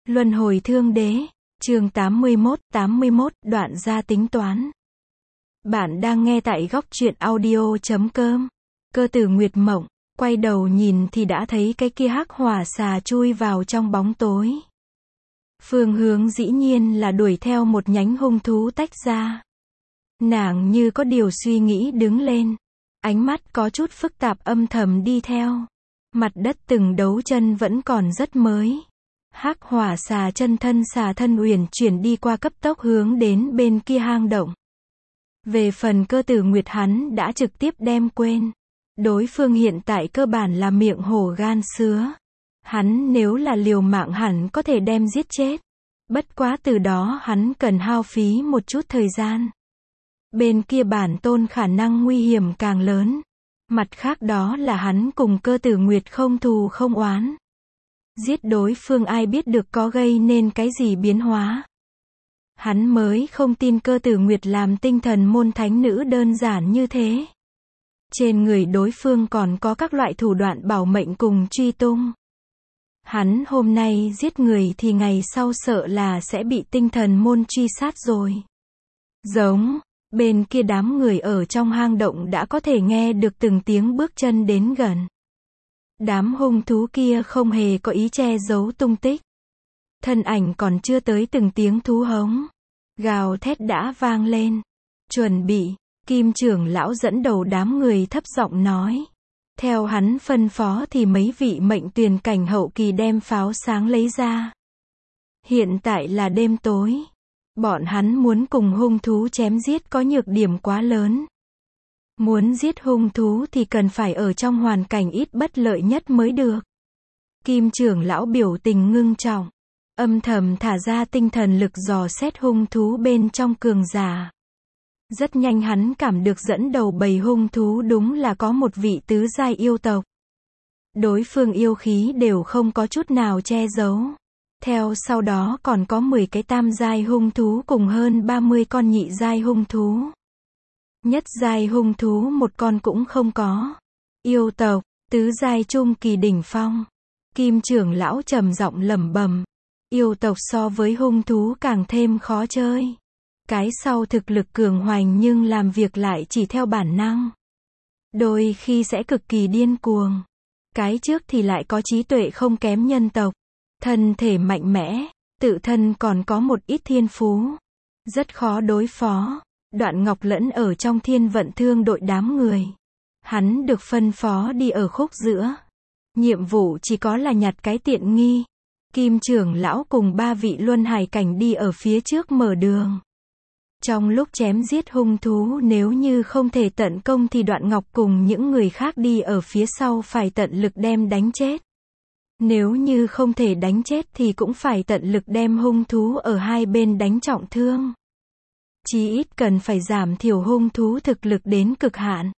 Luân hồi thương đế, chương 81, đoạn gia tính toán. Bạn đang nghe tại góc truyện audio.com. Cơ tử Nguyệt Mộng, quay đầu nhìn thì đã thấy cái kia hắc hỏa xà chui vào trong bóng tối. Phương hướng dĩ nhiên là đuổi theo một nhánh hung thú tách ra. Nàng như có điều suy nghĩ đứng lên. Ánh mắt có chút phức tạp âm thầm đi theo. Mặt đất từng đấu chân vẫn còn rất mới. Hắc hỏa xà thân uyển chuyển đi qua cấp tốc hướng đến bên kia hang động. Về phần cơ tử Nguyệt hắn đã trực tiếp đem quên. Đối phương hiện tại cơ bản là miệng hổ gan sứa. Hắn nếu là liều mạng hẳn có thể đem giết chết. Bất quá từ đó hắn cần hao phí một chút thời gian. Bên kia bản tôn khả năng nguy hiểm càng lớn. Mặt khác đó là hắn cùng cơ tử Nguyệt không thù không oán. Giết đối phương ai biết được có gây nên cái gì biến hóa. Hắn mới không tin cơ tử Nguyệt làm tinh thần môn thánh nữ đơn giản như thế. Trên người đối phương còn có các loại thủ đoạn bảo mệnh cùng truy tung. Hắn hôm nay giết người thì ngày sau sợ là sẽ bị tinh thần môn truy sát rồi. Giống, bên kia đám người ở trong hang động đã có thể nghe được từng tiếng bước chân đến gần. Đám hung thú kia không hề có ý che giấu tung tích. Thân ảnh còn chưa tới từng tiếng thú hống. Gào thét đã vang lên. Chuẩn bị, Kim trưởng lão dẫn đầu đám người thấp giọng nói. Theo hắn phân phó thì mấy vị mệnh tuyền cảnh hậu kỳ đem pháo sáng lấy ra. Hiện tại là đêm tối. Bọn hắn muốn cùng hung thú chém giết có nhược điểm quá lớn. Muốn giết hung thú thì cần phải ở trong hoàn cảnh ít bất lợi nhất mới được. Kim trưởng lão biểu tình ngưng trọng. Âm thầm thả ra tinh thần lực dò xét hung thú bên trong cường giả. Rất nhanh hắn cảm được dẫn đầu bầy hung thú đúng là có một vị tứ giai yêu tộc. Đối phương yêu khí đều không có chút nào che giấu. Theo sau đó còn có 10 cái tam giai hung thú cùng hơn 30 con nhị giai hung thú. Nhất giai hung thú một con cũng không có. Yêu tộc, tứ giai trung kỳ đỉnh phong. Kim trưởng lão trầm giọng lẩm bẩm. Yêu tộc so với hung thú càng thêm khó chơi. Cái sau thực lực cường hoành nhưng làm việc lại chỉ theo bản năng. Đôi khi sẽ cực kỳ điên cuồng. Cái trước thì lại có trí tuệ không kém nhân tộc. Thân thể mạnh mẽ, tự thân còn có một ít thiên phú. Rất khó đối phó. Đoạn Ngọc lẫn ở trong thiên vận thương đội đám người. Hắn được phân phó đi ở khúc giữa. Nhiệm vụ chỉ có là nhặt cái tiện nghi. Kim trưởng lão cùng 3 vị luân hải cảnh đi ở phía trước mở đường. Trong lúc chém giết hung thú nếu như không thể tận công thì Đoạn Ngọc cùng những người khác đi ở phía sau phải tận lực đem đánh chết. Nếu như không thể đánh chết thì cũng phải tận lực đem hung thú ở hai bên đánh trọng thương. Chí ít cần phải giảm thiểu hung thú thực lực đến cực hạn.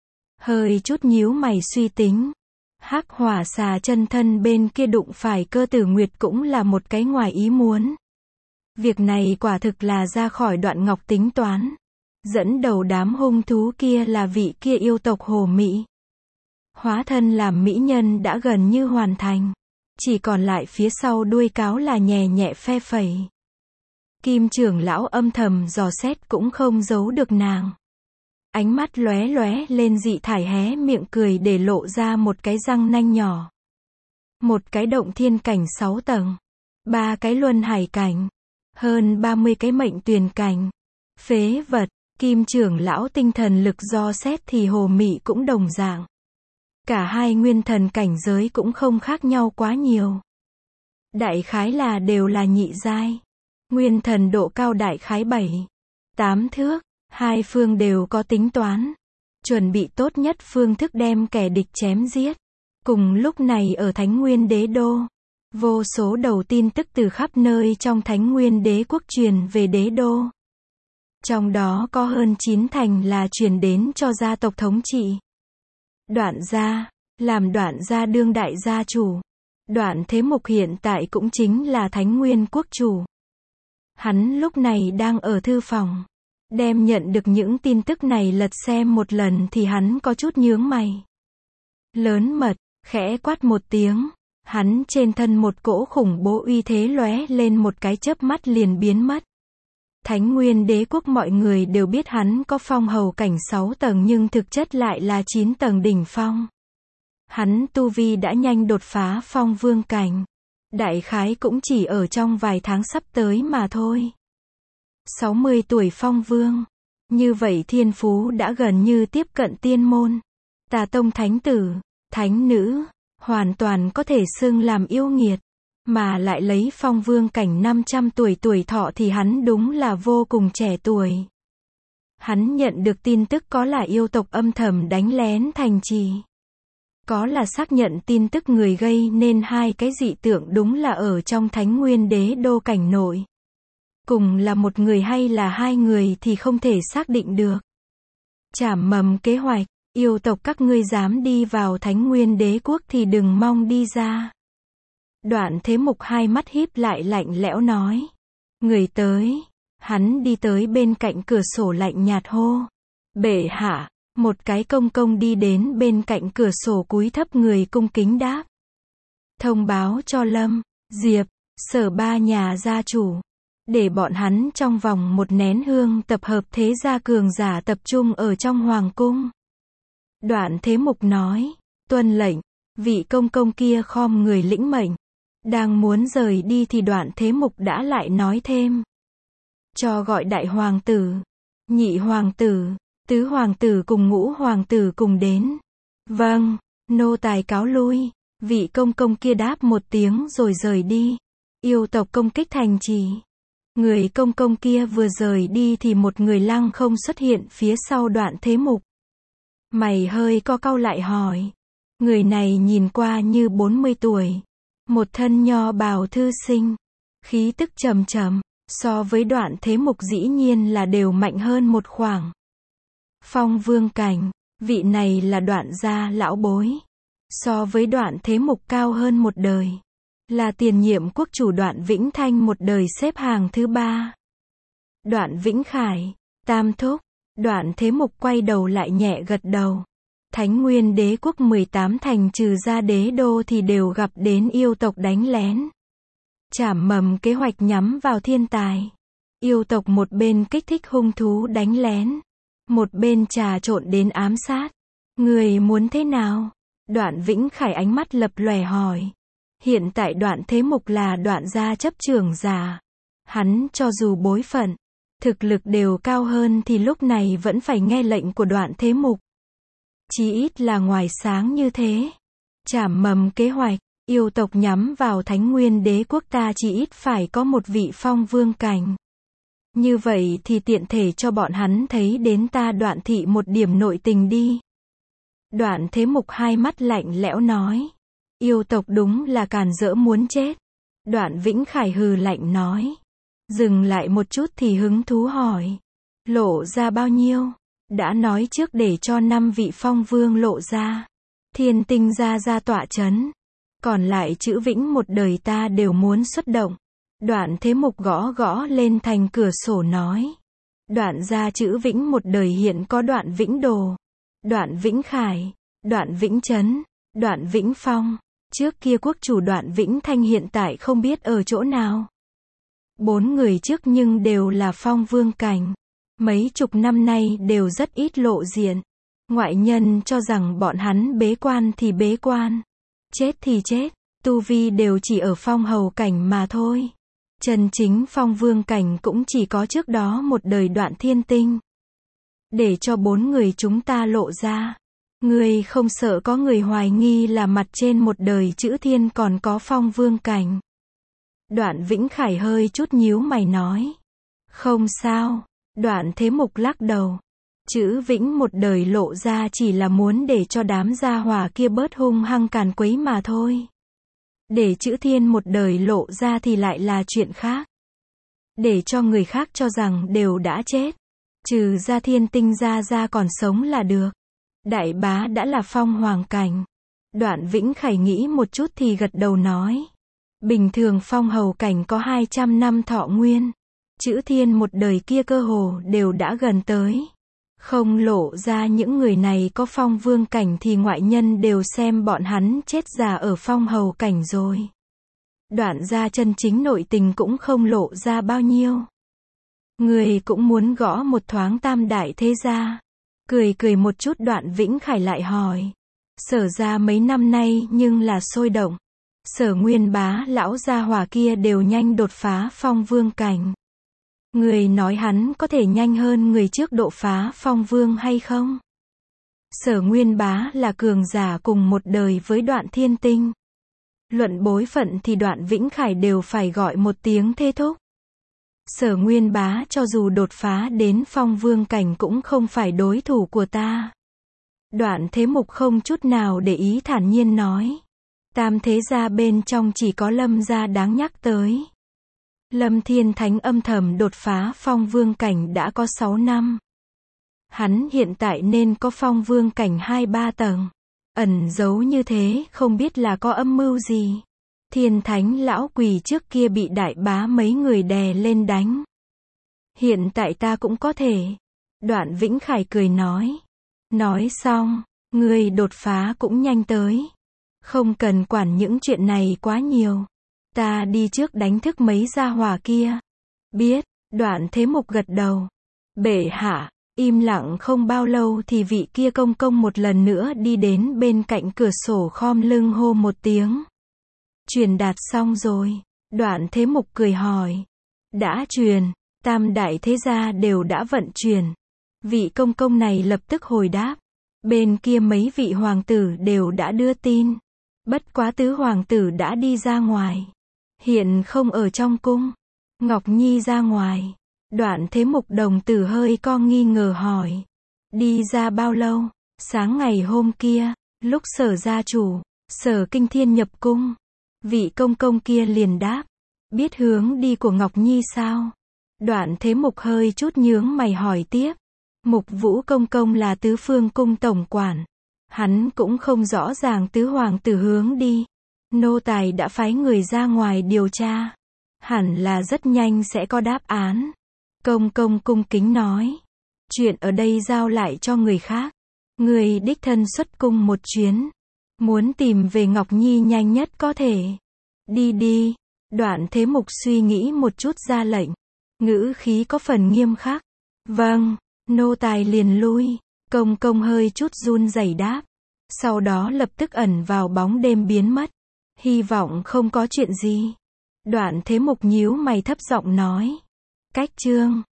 Hơi chút nhíu mày suy tính. Hắc hỏa xà chân thân bên kia đụng phải cơ tử Nguyệt cũng là một cái ngoài ý muốn. Việc này quả thực là ra khỏi Đoạn Ngọc tính toán. Dẫn đầu đám hung thú kia là vị kia yêu tộc Hồ Mỹ. Hóa thân làm mỹ nhân đã gần như hoàn thành. Chỉ còn lại phía sau đuôi cáo là nhẹ nhẹ phe phẩy. Kim trưởng lão âm thầm dò xét cũng không giấu được nàng. Ánh mắt lóe lóe lên dị thải hé miệng cười để lộ ra một cái răng nanh nhỏ. Một cái động thiên cảnh 6 tầng. 3 cái luân hải cảnh. Hơn 30 cái mệnh tuyền cảnh. Phế vật, Kim trưởng lão tinh thần lực do xét thì Hồ Mị cũng đồng dạng. Cả hai nguyên thần cảnh giới cũng không khác nhau quá nhiều. Đại khái là đều là nhị giai. Nguyên thần độ cao đại khái 7-8 thước. Hai phương đều có tính toán. Chuẩn bị tốt nhất phương thức đem kẻ địch chém giết. Cùng lúc này ở Thánh Nguyên Đế Đô. Vô số đầu tin tức từ khắp nơi trong Thánh Nguyên Đế quốc truyền về Đế Đô. Trong đó có hơn 9 thành là truyền đến cho gia tộc thống trị. Đoạn gia, làm Đoạn gia đương đại gia chủ. Đoạn Thế Mục hiện tại cũng chính là Thánh Nguyên quốc chủ. Hắn lúc này đang ở thư phòng. Đem nhận được những tin tức này lật xem một lần thì hắn có chút nhướng mày. Lớn mật, khẽ quát một tiếng. Hắn trên thân một cỗ khủng bố uy thế lóe lên một cái chớp mắt liền biến mất. Thánh Nguyên Đế Quốc mọi người đều biết hắn có phong hầu cảnh 6 tầng nhưng thực chất lại là 9 tầng đỉnh phong. Hắn tu vi đã nhanh đột phá phong vương cảnh. Đại khái cũng chỉ ở trong vài tháng sắp tới mà thôi. 60 tuổi phong vương. Như vậy thiên phú đã gần như tiếp cận tiên môn. Tà tông thánh tử, thánh nữ, hoàn toàn có thể xưng làm yêu nghiệt. Mà lại lấy phong vương cảnh 500 tuổi thọ thì hắn đúng là vô cùng trẻ tuổi. Hắn nhận được tin tức có là yêu tộc âm thầm đánh lén thành trì. Có là xác nhận tin tức người gây nên hai cái dị tượng đúng là ở trong Thánh Nguyên Đế Đô cảnh nội. Cùng là một người hay là hai người thì không thể xác định được. Trảm mầm kế hoạch, yêu tộc các ngươi dám đi vào Thánh Nguyên Đế Quốc thì đừng mong đi ra. Đoạn Thế Mục hai mắt híp lại lạnh lẽo nói. Người tới. Hắn đi tới bên cạnh cửa sổ lạnh nhạt hô. Bệ hạ. Một cái công công đi đến bên cạnh cửa sổ cúi thấp người cung kính đáp. Thông báo cho Lâm, Diệp, Sở ba nhà gia chủ. Để bọn hắn trong vòng một nén hương tập hợp thế gia cường giả tập trung ở trong hoàng cung. Đoạn Thế Mục nói. Tuân lệnh. Vị công công kia khom người lĩnh mệnh. Đang muốn rời đi thì Đoạn Thế Mục đã lại nói thêm. Cho gọi đại hoàng tử, nhị hoàng tử, tứ hoàng tử cùng ngũ hoàng tử cùng đến. Vâng, nô tài cáo lui. Vị công công kia đáp một tiếng rồi rời đi. Yêu tộc công kích thành trì. Người công công kia vừa rời đi thì một người lăng không xuất hiện phía sau Đoạn Thế Mục. Mày hơi co cau lại hỏi. Người này nhìn qua như 40 tuổi. Một thân nho bào thư sinh. Khí tức trầm trầm. So với Đoạn Thế Mục dĩ nhiên là đều mạnh hơn một khoảng. Phong vương cảnh. Vị này là Đoạn gia lão bối. So với Đoạn Thế Mục cao hơn một đời. Là tiền nhiệm quốc chủ Đoạn Vĩnh Thanh một đời xếp hàng thứ 3. Đoạn Vĩnh Khải. Tam thúc. Đoạn Thế Mục quay đầu lại nhẹ gật đầu. Thánh Nguyên Đế Quốc 18 thành trừ ra đế đô thì đều gặp đến yêu tộc đánh lén. Trảm mầm kế hoạch nhắm vào thiên tài. Yêu tộc một bên kích thích hung thú đánh lén. Một bên trà trộn đến ám sát. Người muốn thế nào? Đoạn Vĩnh Khải ánh mắt lập lòe hỏi. Hiện tại Đoạn Thế Mục là Đoạn gia chấp trưởng giả. Hắn cho dù bối phận, thực lực đều cao hơn thì lúc này vẫn phải nghe lệnh của Đoạn Thế Mục. Chí ít là ngoài sáng như thế. Trảm mầm kế hoạch. Yêu tộc nhắm vào Thánh Nguyên Đế Quốc ta chỉ ít phải có một vị phong vương cảnh. Như vậy thì tiện thể cho bọn hắn thấy đến ta Đoạn thị một điểm nội tình đi. Đoạn Thế Mục hai mắt lạnh lẽo nói. Yêu tộc đúng là càn rỡ muốn chết. Đoạn Vĩnh Khải hừ lạnh nói. Dừng lại một chút thì hứng thú hỏi. Lộ ra bao nhiêu? Đã nói trước để cho 5 vị phong vương lộ ra. Thiên Tinh ra tọa chấn. Còn lại chữ Vĩnh một đời ta đều muốn xuất động. Đoạn Thế Mục gõ gõ lên thành cửa sổ nói. Đoạn gia chữ Vĩnh một đời hiện có Đoạn Vĩnh Đồ, Đoạn Vĩnh Khải, Đoạn Vĩnh Trấn, Đoạn Vĩnh Phong. Trước kia quốc chủ Đoạn Vĩnh Thanh hiện tại không biết ở chỗ nào. 4 người trước nhưng đều là phong vương cảnh. Mấy chục năm nay đều rất ít lộ diện. Ngoại nhân cho rằng bọn hắn bế quan thì bế quan. Chết thì chết, tu vi đều chỉ ở phong hầu cảnh mà thôi. Chân chính phong vương cảnh cũng chỉ có trước đó một đời Đoạn Thiên Tinh. Để cho 4 người chúng ta lộ ra. Người không sợ có người hoài nghi là mặt trên một đời chữ Thiên còn có phong vương cảnh. Đoạn Vĩnh Khải hơi chút nhíu mày nói. Không sao. Đoạn Thế Mục lắc đầu. Chữ Vĩnh một đời lộ ra chỉ là muốn để cho đám gia hỏa kia bớt hung hăng càn quấy mà thôi. Để chữ Thiên một đời lộ ra thì lại là chuyện khác. Để cho người khác cho rằng đều đã chết. Trừ ra Thiên Tinh ra còn sống là được. Đại bá đã là phong hoàng cảnh. Đoạn Vĩnh Khải nghĩ một chút thì gật đầu nói. Bình thường phong hầu cảnh có 200 năm thọ nguyên. Chữ Thiên một đời kia cơ hồ đều đã gần tới. Không lộ ra những người này có phong vương cảnh thì ngoại nhân đều xem bọn hắn chết già ở phong hầu cảnh rồi. Đoạn gia chân chính nội tình cũng không lộ ra bao nhiêu. Người cũng muốn gõ một thoáng tam đại thế gia. Cười cười một chút Đoạn Vĩnh Khải lại hỏi. Sở ra mấy năm nay nhưng là sôi động. Sở Nguyên Bá lão gia hỏa kia đều nhanh đột phá phong vương cảnh. Người nói hắn có thể nhanh hơn người trước độ phá phong vương hay không? Sở Nguyên Bá là cường giả cùng một đời với Đoạn Thiên Tinh. Luận bối phận thì Đoạn Vĩnh Khải đều phải gọi một tiếng thê thúc. Sở Nguyên Bá cho dù đột phá đến phong vương cảnh cũng không phải đối thủ của ta. Đoạn Thế Mục không chút nào để ý thản nhiên nói. Tam thế gia bên trong chỉ có Lâm gia đáng nhắc tới. Lâm Thiên Thánh âm thầm đột phá phong vương cảnh đã có 6 năm. Hắn hiện tại nên có phong vương cảnh 2-3 tầng. Ẩn giấu như thế không biết là có âm mưu gì. Thiên Thánh lão quỷ trước kia bị đại bá mấy người đè lên đánh. Hiện tại ta cũng có thể. Đoạn Vĩnh Khải cười nói. Nói xong, người đột phá cũng nhanh tới. Không cần quản những chuyện này quá nhiều. Ta đi trước đánh thức mấy gia hỏa kia. Biết, Đoạn Thế Mục gật đầu. Bệ hạ, im lặng không bao lâu thì vị kia công công một lần nữa đi đến bên cạnh cửa sổ khom lưng hô một tiếng. Truyền đạt xong rồi. Đoạn Thế Mục cười hỏi. Đã truyền, tam đại thế gia đều đã vận chuyển. Vị công công này lập tức hồi đáp. Bên kia mấy vị hoàng tử đều đã đưa tin. Bất quá tứ hoàng tử đã đi ra ngoài. Hiện không ở trong cung. Ngọc Nhi ra ngoài. Đoạn Thế Mục đồng tử hơi co nghi ngờ hỏi. Đi ra bao lâu? Sáng ngày hôm kia, lúc Sở gia chủ, Sở Kinh Thiên nhập cung. Vị công công kia liền đáp. Biết hướng đi của Ngọc Nhi sao? Đoạn Thế Mục hơi chút nhướng mày hỏi tiếp. Mục Vũ công công là tứ phương cung tổng quản. Hắn cũng không rõ ràng tứ hoàng tử hướng đi. Nô tài đã phái người ra ngoài điều tra. Hẳn là rất nhanh sẽ có đáp án. Công công cung kính nói. Chuyện ở đây giao lại cho người khác. Người đích thân xuất cung một chuyến. Muốn tìm về Ngọc Nhi nhanh nhất có thể. Đi đi. Đoạn Thế Mục suy nghĩ một chút ra lệnh. Ngữ khí có phần nghiêm khắc. Vâng, nô tài liền lui. Công công hơi chút run rẩy đáp. Sau đó lập tức ẩn vào bóng đêm biến mất. Hy vọng không có chuyện gì. Đoạn Thế Mục nhíu mày thấp giọng nói. Cách chương